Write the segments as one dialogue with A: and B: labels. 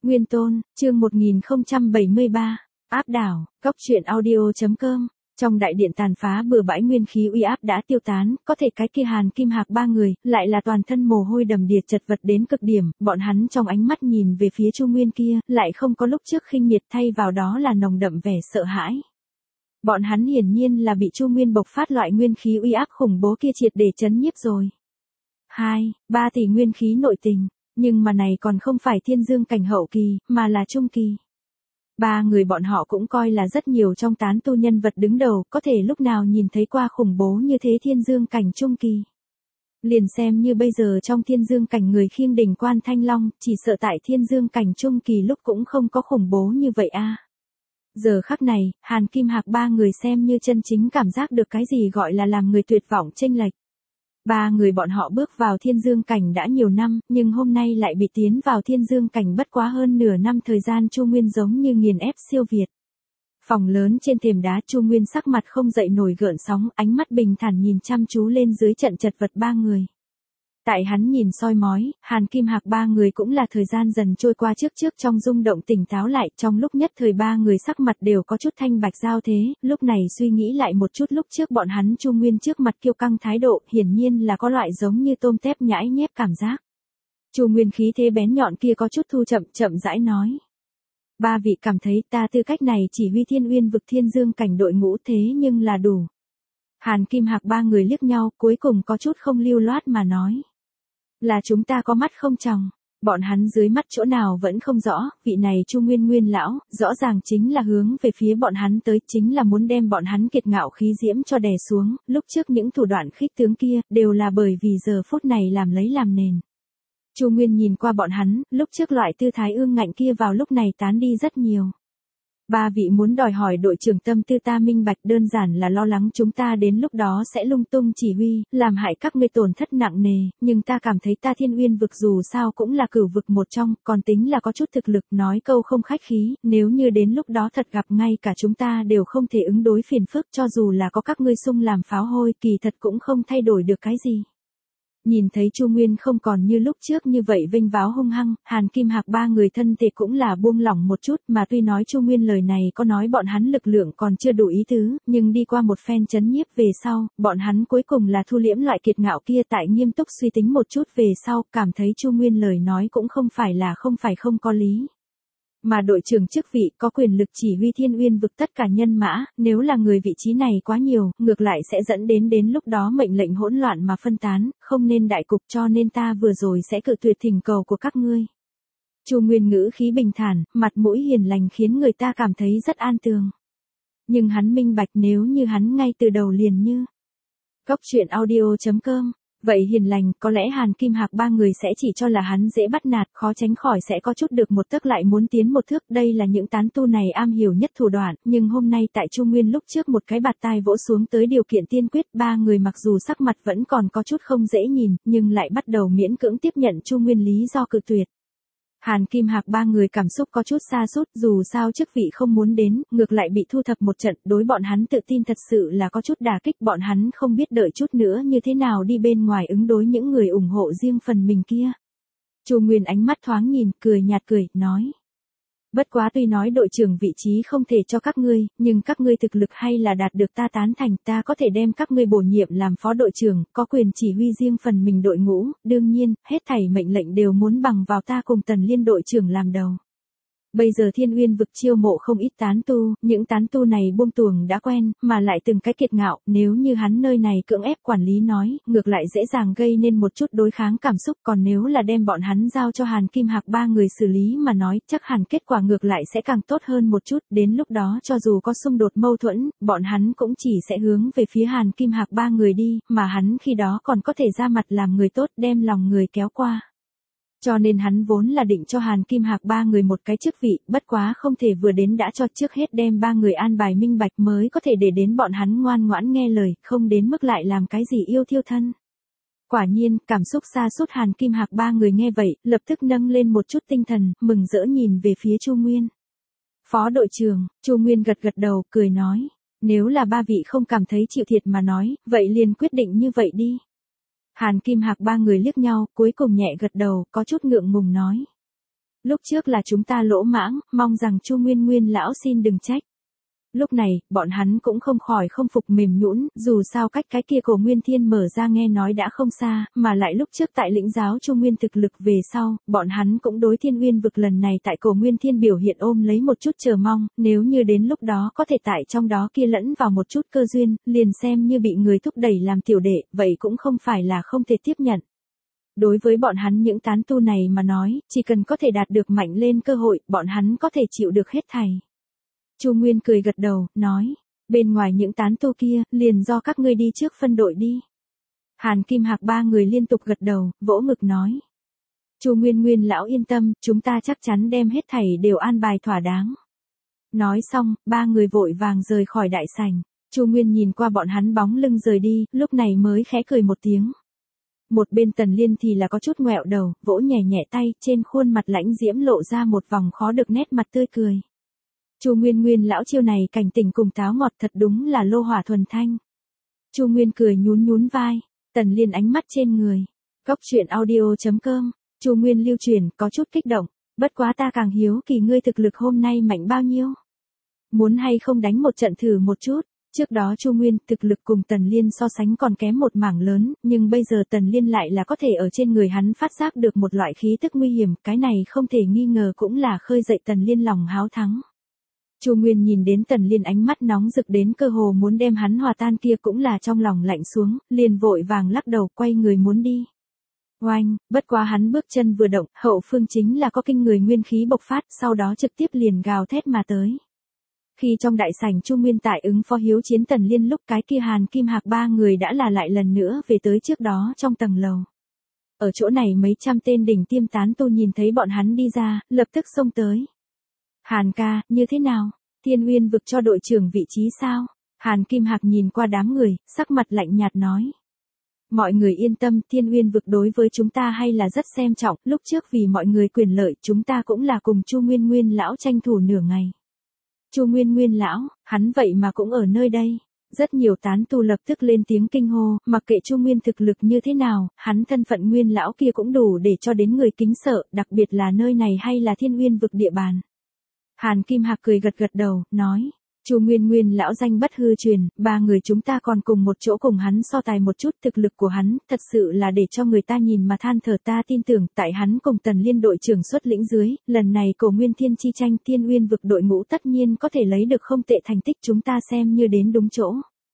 A: Nguyên Tôn, chương 1073, áp đảo, cóc truyện audio.com. Trong đại điện tàn phá bừa bãi nguyên khí uy áp đã tiêu tán, có thể cái kia Hàn Kim Hạc ba người, lại là toàn thân mồ hôi đầm đìa chật vật đến cực điểm, bọn hắn trong ánh mắt nhìn về phía Chu Nguyên kia, lại không có lúc trước khinh miệt thay vào đó là nồng đậm vẻ sợ hãi. Bọn hắn hiển nhiên là bị Chu Nguyên bộc phát loại nguyên khí uy áp khủng bố kia triệt để chấn nhiếp rồi. 2-3 tỷ nguyên khí nội tình, nhưng mà này còn không phải thiên dương cảnh hậu kỳ, mà là trung kỳ. Ba người bọn họ cũng coi là rất nhiều trong tán tu nhân vật đứng đầu, có thể lúc nào nhìn thấy qua khủng bố như thế thiên dương cảnh trung kỳ. Liền xem như bây giờ trong thiên dương cảnh người khiêng đỉnh quan Thanh Long, chỉ sợ tại thiên dương cảnh trung kỳ lúc cũng không có khủng bố như vậy a. Giờ khắc này, Hàn Kim Hạc ba người xem như chân chính cảm giác được cái gì gọi là làm người tuyệt vọng chênh lệch. Ba người bọn họ bước vào thiên dương cảnh đã nhiều năm, nhưng hôm nay lại bị tiến vào thiên dương cảnh bất quá hơn nửa năm thời gian. Chu Nguyên giống như nghiền ép siêu việt. Phòng lớn trên thềm đá, Chu Nguyên sắc mặt không dậy nổi gợn sóng, ánh mắt bình thản nhìn chăm chú lên dưới trận chật vật ba người. Tại hắn nhìn soi mói, Hàn Kim Hạc ba người cũng là thời gian dần trôi qua trước trong rung động tỉnh táo lại, trong lúc nhất thời ba người sắc mặt đều có chút thanh bạch giao thế, lúc này suy nghĩ lại một chút lúc trước bọn hắn Chu Nguyên trước mặt kiêu căng thái độ, hiển nhiên là có loại giống như tôm tép nhãi nhép cảm giác. Chu Nguyên khí thế bén nhọn kia có chút thu chậm rãi nói. Ba vị cảm thấy ta tư cách này chỉ huy Thiên Uyên vực thiên dương cảnh đội ngũ thế nhưng là đủ. Hàn Kim Hạc ba người liếc nhau, cuối cùng có chút không lưu loát mà nói. Là chúng ta có mắt không tròng, bọn hắn dưới mắt chỗ nào vẫn không rõ, vị này Chu Nguyên lão, rõ ràng chính là hướng về phía bọn hắn tới, chính là muốn đem bọn hắn kiệt ngạo khí diễm cho đè xuống, lúc trước những thủ đoạn khích tướng kia, đều là bởi vì giờ phút này làm lấy làm nền. Chu Nguyên nhìn qua bọn hắn, lúc trước loại tư thái ương ngạnh kia vào lúc này tán đi rất nhiều. Ba vị muốn đòi hỏi đội trưởng tâm tư ta minh bạch, đơn giản là lo lắng chúng ta đến lúc đó sẽ lung tung chỉ huy, làm hại các ngươi tổn thất nặng nề, nhưng ta cảm thấy ta Thiên Uyên vực dù sao cũng là cửu vực một trong, còn tính là có chút thực lực, nói câu không khách khí, nếu như đến lúc đó thật gặp ngay cả chúng ta đều không thể ứng đối phiền phức, cho dù là có các ngươi xung làm pháo hôi, kỳ thật cũng không thay đổi được cái gì. Nhìn thấy Chu Nguyên không còn như lúc trước như vậy vênh váo hung hăng, Hàn Kim Hạc ba người thân thể cũng là buông lỏng một chút, mà tuy nói Chu Nguyên lời này có nói bọn hắn lực lượng còn chưa đủ ý tứ, nhưng đi qua một phen chấn nhiếp về sau, bọn hắn cuối cùng là thu liễm loại kiệt ngạo kia, tại nghiêm túc suy tính một chút về sau, cảm thấy Chu Nguyên lời nói cũng không phải không có lý. Mà đội trưởng chức vị có quyền lực chỉ huy Thiên Uyên vực tất cả nhân mã, nếu là người vị trí này quá nhiều, ngược lại sẽ dẫn đến lúc đó mệnh lệnh hỗn loạn mà phân tán, không nên đại cục, cho nên ta vừa rồi sẽ cự tuyệt thỉnh cầu của các ngươi. Chu Nguyên ngữ khí bình thản, mặt mũi hiền lành khiến người ta cảm thấy rất an tường. Nhưng hắn minh bạch nếu như hắn ngay từ đầu liền như cóc truyện audio.com. Vậy hiền lành, có lẽ Hàn Kim Hạc ba người sẽ chỉ cho là hắn dễ bắt nạt, khó tránh khỏi sẽ có chút được một tấc lại muốn tiến một thước, đây là những tán tu này am hiểu nhất thủ đoạn, nhưng hôm nay tại Chu Nguyên lúc trước một cái bạt tai vỗ xuống tới điều kiện tiên quyết, ba người mặc dù sắc mặt vẫn còn có chút không dễ nhìn, nhưng lại bắt đầu miễn cưỡng tiếp nhận Chu Nguyên lý do cự tuyệt. Hàn Kim Hạc ba người cảm xúc có chút sa sút, dù sao chức vị không muốn đến, ngược lại bị thu thập một trận, đối bọn hắn tự tin thật sự là có chút đả kích, bọn hắn không biết đợi chút nữa như thế nào đi bên ngoài ứng đối những người ủng hộ riêng phần mình kia. Chu Nguyên ánh mắt thoáng nhìn, cười nhạt nói. Bất quá tuy nói đội trưởng vị trí không thể cho các ngươi, nhưng các ngươi thực lực hay là đạt được ta tán thành, ta có thể đem các ngươi bổ nhiệm làm phó đội trưởng, có quyền chỉ huy riêng phần mình đội ngũ, đương nhiên, hết thảy mệnh lệnh đều muốn bằng vào ta cùng Tần Liên đội trưởng làm đầu. Bây giờ Thiên Uyên vực chiêu mộ không ít tán tu, những tán tu này buông tuồng đã quen, mà lại từng cái kiệt ngạo, nếu như hắn nơi này cưỡng ép quản lý nói, ngược lại dễ dàng gây nên một chút đối kháng cảm xúc, còn nếu là đem bọn hắn giao cho Hàn Kim Hạc ba người xử lý mà nói, chắc hẳn kết quả ngược lại sẽ càng tốt hơn một chút, đến lúc đó cho dù có xung đột mâu thuẫn, bọn hắn cũng chỉ sẽ hướng về phía Hàn Kim Hạc ba người đi, mà hắn khi đó còn có thể ra mặt làm người tốt, đem lòng người kéo qua. Cho nên hắn vốn là định cho Hàn Kim Hạc ba người một cái chức vị, bất quá không thể vừa đến đã cho, trước hết đem ba người an bài minh bạch mới có thể để đến bọn hắn ngoan ngoãn nghe lời, không đến mức lại làm cái gì yêu thiêu thân. Quả nhiên, cảm xúc sa sút Hàn Kim Hạc ba người nghe vậy, lập tức nâng lên một chút tinh thần, mừng rỡ nhìn về phía Chu Nguyên. Phó đội trưởng, Chu Nguyên gật đầu, cười nói, nếu là ba vị không cảm thấy chịu thiệt mà nói, vậy liền quyết định như vậy đi. Hàn Kim Hạc ba người liếc nhau, cuối cùng nhẹ gật đầu, có chút ngượng ngùng nói. Lúc trước là chúng ta lỗ mãng, mong rằng Chu Nguyên Nguyên lão xin đừng trách. Lúc này, bọn hắn cũng không khỏi không phục mềm nhũn, dù sao cách cái kia Cổ Nguyên Thiên mở ra nghe nói đã không xa, mà lại lúc trước tại lĩnh giáo Chu Nguyên thực lực về sau, bọn hắn cũng đối Thiên Uyên vực lần này tại Cổ Nguyên Thiên biểu hiện ôm lấy một chút chờ mong, nếu như đến lúc đó có thể tại trong đó kia lẫn vào một chút cơ duyên, liền xem như bị người thúc đẩy làm tiểu đệ, vậy cũng không phải là không thể tiếp nhận. Đối với bọn hắn những tán tu này mà nói, chỉ cần có thể đạt được mạnh lên cơ hội, bọn hắn có thể chịu được hết thảy. Chu Nguyên cười gật đầu, nói, bên ngoài những tán tu kia, liền do các ngươi đi trước phân đội đi. Hàn Kim Hạc ba người liên tục gật đầu, vỗ ngực nói. Chu Nguyên Nguyên lão yên tâm, chúng ta chắc chắn đem hết thảy đều an bài thỏa đáng. Nói xong, ba người vội vàng rời khỏi đại sảnh. Chu Nguyên nhìn qua bọn hắn bóng lưng rời đi, lúc này mới khẽ cười một tiếng. Một bên Tần Liên thì là có chút ngoẹo đầu, vỗ nhẹ nhẹ tay, trên khuôn mặt lãnh diễm lộ ra một vòng khó được nét mặt tươi cười. Chu Nguyên Nguyên lão chiêu này cảnh tỉnh cùng táo ngọt thật đúng là lô hỏa thuần thanh. Chu Nguyên cười nhún nhún vai, Tần Liên ánh mắt trên người. Góc truyện audio.com, Chu Nguyên lưu truyền, có chút kích động, bất quá ta càng hiếu kỳ ngươi thực lực hôm nay mạnh bao nhiêu. Muốn hay không đánh một trận thử một chút. Trước đó Chu Nguyên thực lực cùng Tần Liên so sánh còn kém một mảng lớn, nhưng bây giờ Tần Liên lại là có thể ở trên người hắn phát giác được một loại khí tức nguy hiểm, cái này không thể nghi ngờ cũng là khơi dậy Tần Liên lòng háo thắng. Chu Nguyên nhìn đến Tần Liên ánh mắt nóng rực đến cơ hồ muốn đem hắn hòa tan kia cũng là trong lòng lạnh xuống, liền vội vàng lắc đầu quay người muốn đi. Oanh, bất quá hắn bước chân vừa động, hậu phương chính là có kinh người nguyên khí bộc phát, sau đó trực tiếp liền gào thét mà tới. Khi trong đại sảnh Chu Nguyên tại ứng phó hiếu chiến Tần Liên lúc cái kia Hàn Kim Hạc ba người đã là lại lần nữa về tới trước đó trong tầng lầu. Ở chỗ này mấy trăm tên đỉnh tiêm tán tu nhìn thấy bọn hắn đi ra, lập tức xông tới. Hàn ca, như thế nào? Thiên Uyên vực cho đội trưởng vị trí sao? Hàn Kim Hạc nhìn qua đám người, sắc mặt lạnh nhạt nói. Mọi người yên tâm, Thiên Uyên vực đối với chúng ta hay là rất xem trọng, lúc trước vì mọi người quyền lợi chúng ta cũng là cùng Chu Nguyên Nguyên lão tranh thủ nửa ngày. Chu Nguyên Nguyên lão, hắn vậy mà cũng ở nơi đây. Rất nhiều tán tu lập tức lên tiếng kinh hô, mặc kệ Chu Nguyên thực lực như thế nào, hắn thân phận Nguyên lão kia cũng đủ để cho đến người kính sợ, đặc biệt là nơi này hay là Thiên Uyên vực địa bàn. Hàn Kim Hạc cười gật gật đầu, nói, Chu Nguyên Nguyên lão danh bất hư truyền, ba người chúng ta còn cùng một chỗ cùng hắn so tài một chút, thực lực của hắn, thật sự là để cho người ta nhìn mà than thở. Ta tin tưởng, tại hắn cùng Tần Liên đội trưởng xuất lĩnh dưới, lần này Cổ Nguyên Thiên chi tranh Thiên Uyên vực đội ngũ tất nhiên có thể lấy được không tệ thành tích, chúng ta xem như đến đúng chỗ.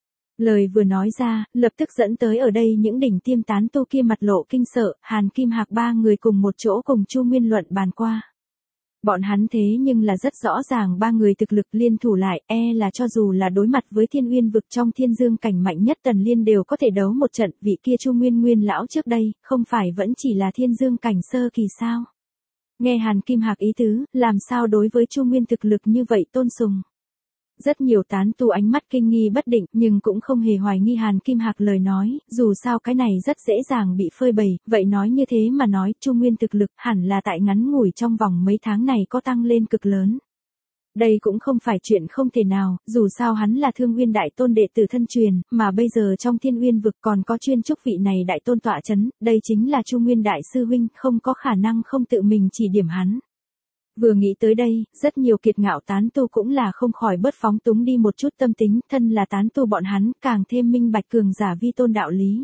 A: Lời vừa nói ra, lập tức dẫn tới ở đây những đỉnh tiêm tán tu kia mặt lộ kinh sợ, Hàn Kim Hạc ba người cùng một chỗ cùng Chu Nguyên luận bàn qua. Bọn hắn thế nhưng là rất rõ ràng ba người thực lực liên thủ lại, là cho dù là đối mặt với Thiên Uyên vực trong Thiên Dương cảnh mạnh nhất Tần Liên đều có thể đấu một trận, vị kia Chu Nguyên Nguyên lão trước đây, không phải vẫn chỉ là Thiên Dương cảnh sơ kỳ sao? Nghe Hàn Kim Hạc ý tứ, làm sao đối với Chu Nguyên thực lực như vậy tôn sùng? Rất nhiều tán tu ánh mắt kinh nghi bất định, nhưng cũng không hề hoài nghi Hàn Kim Hạc lời nói, dù sao cái này rất dễ dàng bị phơi bày, vậy nói như thế mà nói, Chu Nguyên thực lực hẳn là tại ngắn ngủi trong vòng mấy tháng này có tăng lên cực lớn. Đây cũng không phải chuyện không thể nào, dù sao hắn là Thương Uyên đại tôn đệ tử thân truyền, mà bây giờ trong Thiên Uyên vực còn có chuyên trúc vị này đại tôn tọa chấn, đây chính là Chu Nguyên đại sư huynh, không có khả năng không tự mình chỉ điểm hắn. Vừa nghĩ tới đây, rất nhiều kiệt ngạo tán tu cũng là không khỏi bớt phóng túng đi một chút tâm tính, thân là tán tu bọn hắn, càng thêm minh bạch cường giả vi tôn đạo lý.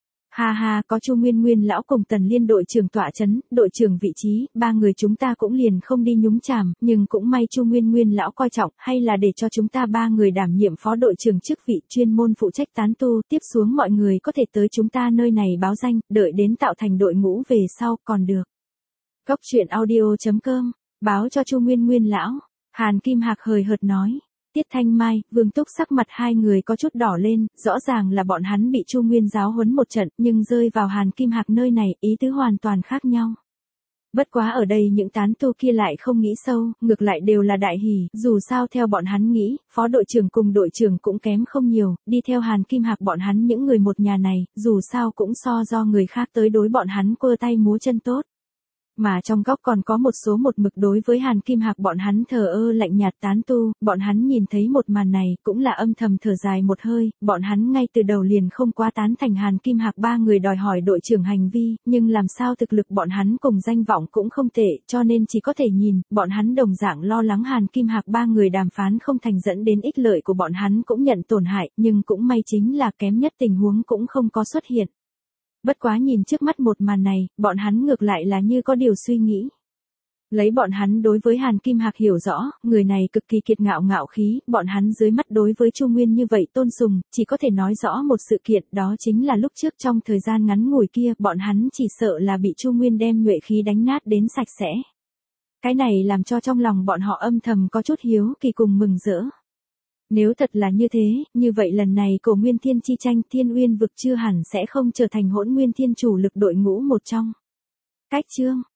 A: Ha ha, có Chu Nguyên Nguyên lão cùng Tần Liên đội trưởng tọa chấn, đội trưởng vị trí, ba người chúng ta cũng liền không đi nhúng chàm, nhưng cũng may Chu Nguyên Nguyên lão coi trọng, hay là để cho chúng ta ba người đảm nhiệm phó đội trưởng chức vị chuyên môn phụ trách tán tu, tiếp xuống mọi người có thể tới chúng ta nơi này báo danh, đợi đến tạo thành đội ngũ về sau còn được. Góc truyện audio.com, báo cho Chu Nguyên Nguyên lão. Hàn Kim Hạc hời hợt nói. Tiết Thanh Mai, Vương Túc sắc mặt hai người có chút đỏ lên, rõ ràng là bọn hắn bị Chu Nguyên giáo huấn một trận, nhưng rơi vào Hàn Kim Hạc nơi này, ý tứ hoàn toàn khác nhau. Bất quá ở đây những tán tu kia lại không nghĩ sâu, ngược lại đều là đại hỉ, dù sao theo bọn hắn nghĩ, phó đội trưởng cùng đội trưởng cũng kém không nhiều, đi theo Hàn Kim Hạc bọn hắn những người một nhà này, dù sao cũng so do người khác tới đối bọn hắn quơ tay múa chân tốt. Mà trong góc còn có một số một mực đối với Hàn Kim Hạc bọn hắn thờ ơ lạnh nhạt tán tu, bọn hắn nhìn thấy một màn này cũng là âm thầm thở dài một hơi, bọn hắn ngay từ đầu liền không quá tán thành Hàn Kim Hạc ba người đòi hỏi đội trưởng hành vi, nhưng làm sao thực lực bọn hắn cùng danh vọng cũng không tệ, cho nên chỉ có thể nhìn, bọn hắn đồng dạng lo lắng Hàn Kim Hạc ba người đàm phán không thành dẫn đến ích lợi của bọn hắn cũng nhận tổn hại, nhưng cũng may chính là kém nhất tình huống cũng không có xuất hiện. Bất quá nhìn trước mắt một màn này, bọn hắn ngược lại là như có điều suy nghĩ. Lấy bọn hắn đối với Hàn Kim Hạc hiểu rõ, người này cực kỳ kiệt ngạo khí, bọn hắn dưới mắt đối với Chu Nguyên như vậy tôn sùng, chỉ có thể nói rõ một sự kiện, đó chính là lúc trước trong thời gian ngắn ngủi kia, bọn hắn chỉ sợ là bị Chu Nguyên đem nhuệ khí đánh nát đến sạch sẽ. Cái này làm cho trong lòng bọn họ âm thầm có chút hiếu kỳ cùng mừng rỡ. Nếu thật là như thế, như vậy lần này Cổ Nguyên Thiên chi tranh Thiên Uyên vực chưa hẳn sẽ không trở thành Hỗn Nguyên Thiên chủ lực đội ngũ một trong. Cách chương